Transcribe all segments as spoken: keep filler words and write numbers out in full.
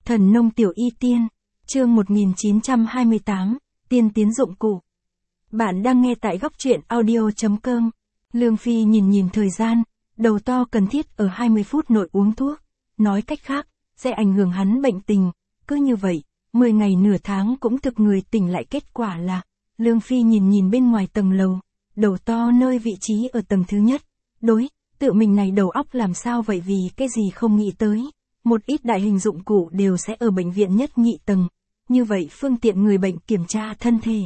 Thần nông tiểu y tiên, chương một nghìn chín trăm hai mươi tám, tiên tiến dụng cụ. Bạn đang nghe tại góc truyện audio chấm com. Lương Phi nhìn nhìn thời gian, đầu to cần thiết ở hai mươi phút nội uống thuốc, nói cách khác, sẽ ảnh hưởng hắn bệnh tình, cứ như vậy, mười ngày nửa tháng cũng thực người tỉnh lại kết quả là, Lương Phi nhìn nhìn bên ngoài tầng lầu, đầu to nơi vị trí ở tầng thứ nhất, đối, tự mình này đầu óc làm sao vậy vì cái gì không nghĩ tới. Một ít đại hình dụng cụ đều sẽ ở bệnh viện nhất nhị tầng, như vậy phương tiện người bệnh kiểm tra thân thể.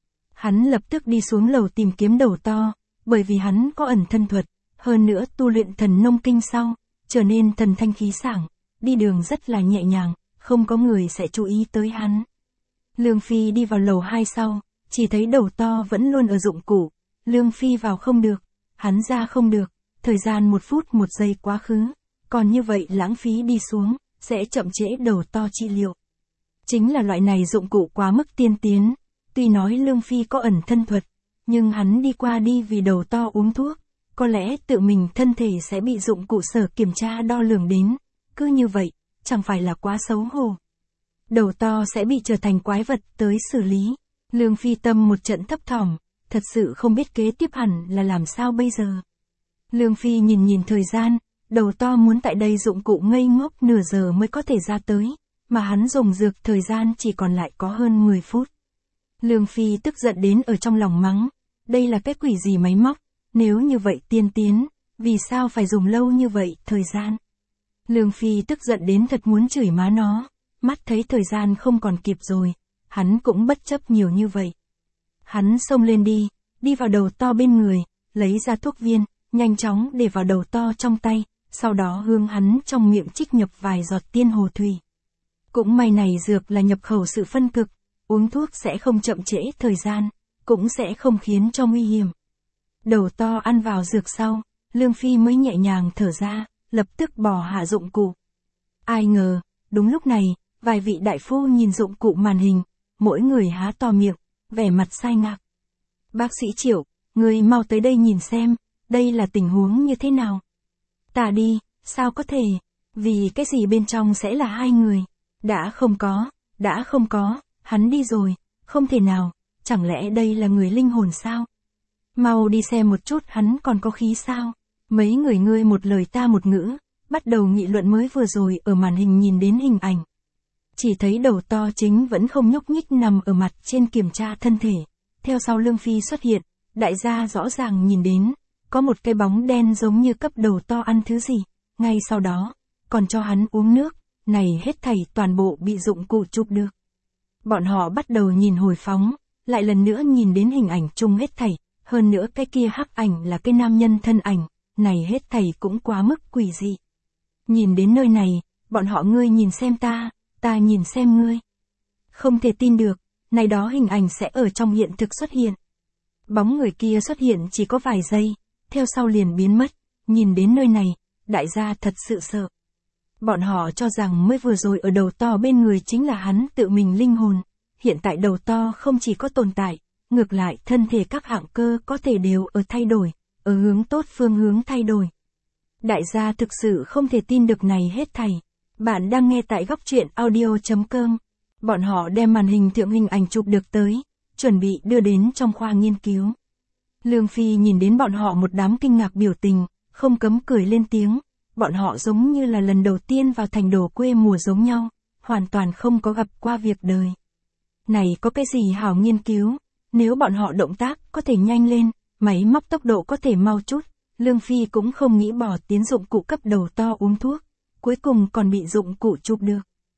Hắn lập tức đi xuống lầu tìm kiếm đầu to, bởi vì hắn có ẩn thân thuật, hơn nữa tu luyện thần nông kinh sau, trở nên thần thanh khí sảng, đi đường rất là nhẹ nhàng, không có người sẽ chú ý tới hắn. Lương Phi đi vào lầu hai sau, chỉ thấy đầu to vẫn luôn ở dụng cụ, Lương Phi vào không được, hắn ra không được, thời gian một phút một giây quá khứ. Còn như vậy lãng phí đi xuống, sẽ chậm trễ đầu to trị liệu. Chính là loại này dụng cụ quá mức tiên tiến, tuy nói Lương Phi có ẩn thân thuật, nhưng hắn đi qua đi vì đầu to uống thuốc, có lẽ tự mình thân thể sẽ bị dụng cụ sở kiểm tra đo lường đến, cứ như vậy, chẳng phải là quá xấu hổ. Đầu to sẽ bị trở thành quái vật tới xử lý, Lương Phi tâm một trận thấp thỏm, thật sự không biết kế tiếp hẳn là làm sao bây giờ. Lương Phi nhìn nhìn thời gian, đầu to muốn tại đây dụng cụ ngây ngốc nửa giờ mới có thể ra tới, mà hắn dùng dược thời gian chỉ còn lại có hơn mười phút. Lương Phi tức giận đến ở trong lòng mắng, đây là cái quỷ gì máy móc, nếu như vậy tiên tiến, vì sao phải dùng lâu như vậy thời gian. Lương Phi tức giận đến thật muốn chửi má nó, mắt thấy thời gian không còn kịp rồi, hắn cũng bất chấp nhiều như vậy. Hắn xông lên đi, đi vào đầu to bên người, lấy ra thuốc viên, nhanh chóng để vào đầu to trong tay. Sau đó hương hắn trong miệng trích nhập vài giọt tiên hồ thủy. Cũng may này dược là nhập khẩu sự phân cực, uống thuốc sẽ không chậm trễ thời gian, cũng sẽ không khiến cho nguy hiểm. Đầu to ăn vào dược sau, Lương Phi mới nhẹ nhàng thở ra, lập tức bỏ hạ dụng cụ. Ai ngờ, đúng lúc này, vài vị đại phu nhìn dụng cụ màn hình, mỗi người há to miệng, vẻ mặt sai ngạc. Bác sĩ Triệu, người mau tới đây nhìn xem, đây là tình huống như thế nào? Ta đi, sao có thể, vì cái gì bên trong sẽ là hai người, đã không có, đã không có, hắn đi rồi, không thể nào, chẳng lẽ đây là người linh hồn sao? Mau đi xem một chút hắn còn có khí sao? Mấy người ngươi một lời ta một ngữ, bắt đầu nghị luận mới vừa rồi ở màn hình nhìn đến hình ảnh. Chỉ thấy đầu to chính vẫn không nhúc nhích nằm ở mặt trên kiểm tra thân thể, theo sau Lương Phi xuất hiện, đại gia rõ ràng nhìn đến. Có một cái bóng đen giống như cấp đầu to ăn thứ gì, ngay sau đó, còn cho hắn uống nước, này hết thảy toàn bộ bị dụng cụ chụp được. Bọn họ bắt đầu nhìn hồi phóng, lại lần nữa nhìn đến hình ảnh chung hết thảy, hơn nữa cái kia hắc ảnh là cái nam nhân thân ảnh, này hết thảy cũng quá mức quỷ dị. Nhìn đến nơi này, bọn họ ngươi nhìn xem ta, ta nhìn xem ngươi. Không thể tin được, này đó hình ảnh sẽ ở trong hiện thực xuất hiện. Bóng người kia xuất hiện chỉ có vài giây. Theo sau liền biến mất, nhìn đến nơi này, đại gia thật sự sợ. Bọn họ cho rằng mới vừa rồi ở đầu to bên người chính là hắn tự mình linh hồn, hiện tại đầu to không chỉ có tồn tại, ngược lại thân thể các hạng cơ có thể đều ở thay đổi, ở hướng tốt phương hướng thay đổi. Đại gia thực sự không thể tin được này hết thảy. Bạn đang nghe tại góc truyện audio chấm com. Bọn họ đem màn hình thượng hình ảnh chụp được tới, chuẩn bị đưa đến trong khoa nghiên cứu. Lương Phi nhìn đến bọn họ một đám kinh ngạc biểu tình, không cấm cười lên tiếng, bọn họ giống như là lần đầu tiên vào thành đồ quê mùa giống nhau, hoàn toàn không có gặp qua việc đời. Này có cái gì hảo nghiên cứu, nếu bọn họ động tác có thể nhanh lên, máy móc tốc độ có thể mau chút, Lương Phi cũng không nghĩ bỏ tiến dụng cụ cấp đầu to uống thuốc, cuối cùng còn bị dụng cụ chụp được.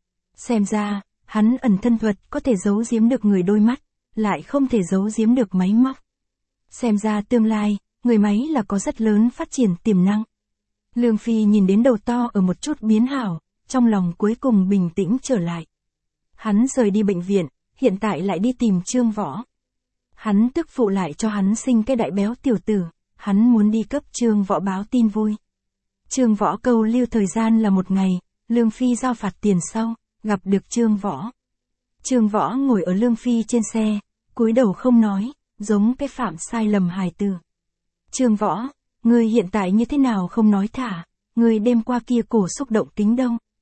Xem ra, hắn ẩn thân thuật có thể giấu giếm được người đôi mắt, lại không thể giấu giếm được máy móc. Xem ra tương lai, người máy là có rất lớn phát triển tiềm năng. Lương Phi nhìn đến đầu to ở một chút biến hảo, trong lòng cuối cùng bình tĩnh trở lại. Hắn rời đi bệnh viện, hiện tại lại đi tìm Trương Võ. Hắn tức phụ lại cho hắn sinh cái đại béo tiểu tử, hắn muốn đi cấp Trương Võ báo tin vui. Trương Võ câu lưu thời gian là một ngày, Lương Phi giao phạt tiền sau, gặp được Trương Võ. Trương Võ ngồi ở Lương Phi trên xe, cúi đầu không nói. Giống cái phạm sai lầm hài tử. Trương Võ, ngươi hiện tại như thế nào không nói thả, ngươi đêm qua kia cổ xúc động kính đâu.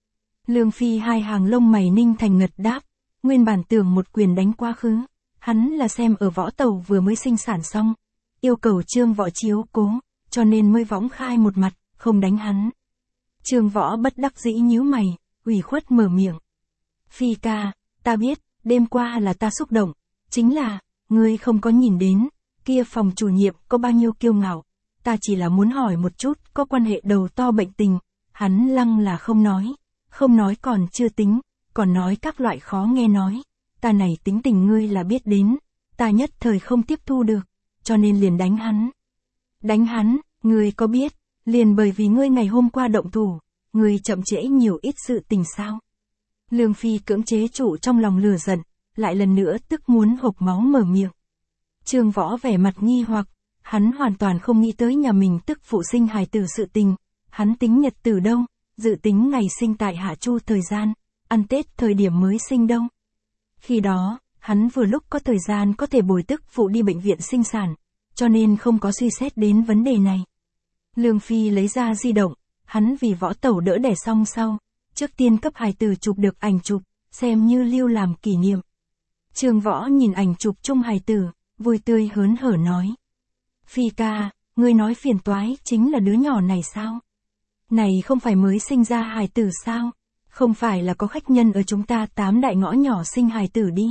Lương Phi hai hàng lông mày ninh thành ngật đáp, nguyên bản tưởng một quyền đánh quá khứ, hắn là xem ở võ tàu vừa mới sinh sản xong, yêu cầu Trương Võ chiếu cố, cho nên mới võng khai một mặt, không đánh hắn. Trương Võ bất đắc dĩ nhíu mày, ủy khuất mở miệng. Phi ca, ta biết, đêm qua là ta xúc động, chính là, ngươi không có nhìn đến, kia phòng chủ nhiệm có bao nhiêu kiêu ngạo, ta chỉ là muốn hỏi một chút có quan hệ đầu to bệnh tình, hắn lăng là không nói, không nói còn chưa tính, còn nói các loại khó nghe nói, ta này tính tình ngươi là biết đến, ta nhất thời không tiếp thu được, cho nên liền đánh hắn. Đánh hắn, ngươi có biết, liền bởi vì ngươi ngày hôm qua động thủ, ngươi chậm trễ nhiều ít sự tình sao? Lương Phi cưỡng chế trụ trong lòng lửa giận, lại lần nữa tức muốn hộc máu mở miệng. Trương Võ vẻ mặt nghi hoặc, hắn hoàn toàn không nghĩ tới nhà mình tức phụ sinh hài tử sự tình, hắn tính nhật tử đâu, dự tính ngày sinh tại Hạ Chu thời gian, ăn Tết thời điểm mới sinh đâu. Khi đó, hắn vừa lúc có thời gian có thể bồi tức phụ đi bệnh viện sinh sản, cho nên không có suy xét đến vấn đề này. Lương Phi lấy ra di động, hắn vì Võ tẩu đỡ đẻ xong sau, trước tiên cấp hài tử chụp được ảnh chụp, xem như lưu làm kỷ niệm. Trương Võ nhìn ảnh chụp chung hài tử, vui tươi hớn hở nói. Phi ca, ngươi nói phiền toái chính là đứa nhỏ này sao? Này không phải mới sinh ra hài tử sao? Không phải là có khách nhân ở chúng ta tám đại ngõ nhỏ sinh hài tử đi.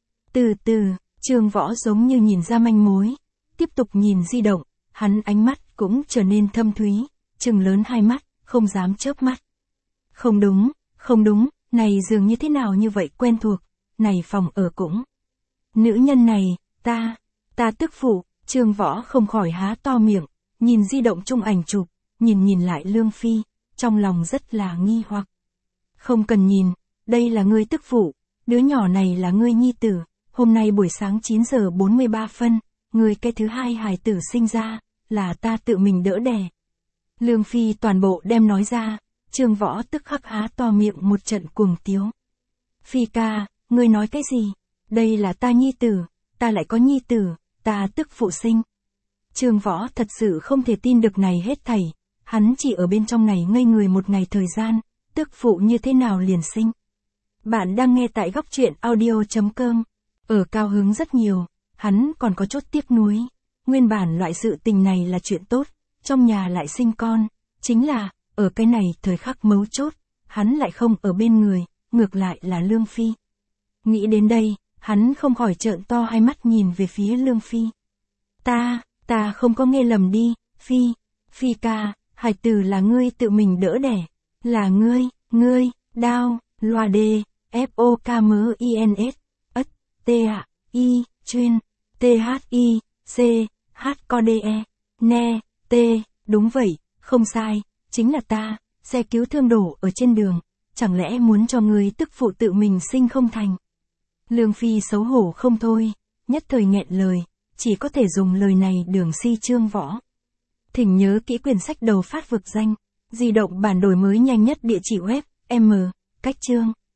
Từ từ, Trương Võ giống như nhìn ra manh mối, tiếp tục nhìn di động, hắn ánh mắt cũng trở nên thâm thúy, trừng lớn hai mắt, không dám chớp mắt. Không đúng, không đúng, này dường như thế nào như vậy quen thuộc, này phòng ở cũng. Nữ nhân này, ta, ta tức phụ, Trương Võ không khỏi há to miệng, nhìn di động chung ảnh chụp, nhìn nhìn lại Lương Phi, trong lòng rất là nghi hoặc. Không cần nhìn, đây là ngươi tức phụ, đứa nhỏ này là ngươi nhi tử, hôm nay buổi sáng chín giờ bốn mươi ba phân, ngươi cái thứ hai hài tử sinh ra, là ta tự mình đỡ đẻ. Lương Phi toàn bộ đem nói ra, Trương Võ tức khắc há to miệng một trận cuồng tiếu. Phi ca, ngươi nói cái gì? Đây là ta nhi tử, ta lại có nhi tử, ta tức phụ sinh. Trương Võ thật sự không thể tin được này hết thảy, hắn chỉ ở bên trong này ngây người một ngày thời gian, tức phụ như thế nào liền sinh. Bạn đang nghe tại góc truyện audio chấm com, ở cao hứng rất nhiều, hắn còn có chút tiếc nuối. Nguyên bản loại sự tình này là chuyện tốt, trong nhà lại sinh con, chính là, ở cái này thời khắc mấu chốt, hắn lại không ở bên người, ngược lại là Lương Phi. Nghĩ đến đây, hắn không khỏi trợn to hai mắt nhìn về phía Lương Phi. Ta, ta không có nghe lầm đi, Phi, Phi ca, hài tử là ngươi tự mình đỡ đẻ, là ngươi, ngươi, đao, loa đê, F O K M I N S, ất, T A, I, chuyên, T H I, C, H co D E, ne, T, đúng vậy, không sai, chính là ta, xe cứu thương đổ ở trên đường, chẳng lẽ muốn cho ngươi tức phụ tự mình sinh không thành. Lương Phi xấu hổ không thôi, nhất thời nghẹn lời, chỉ có thể dùng lời này đường si Trương Võ. Thỉnh nhớ kỹ quyển sách đầu phát vực danh, di động bản đổi mới nhanh nhất địa chỉ web, M, cách chương.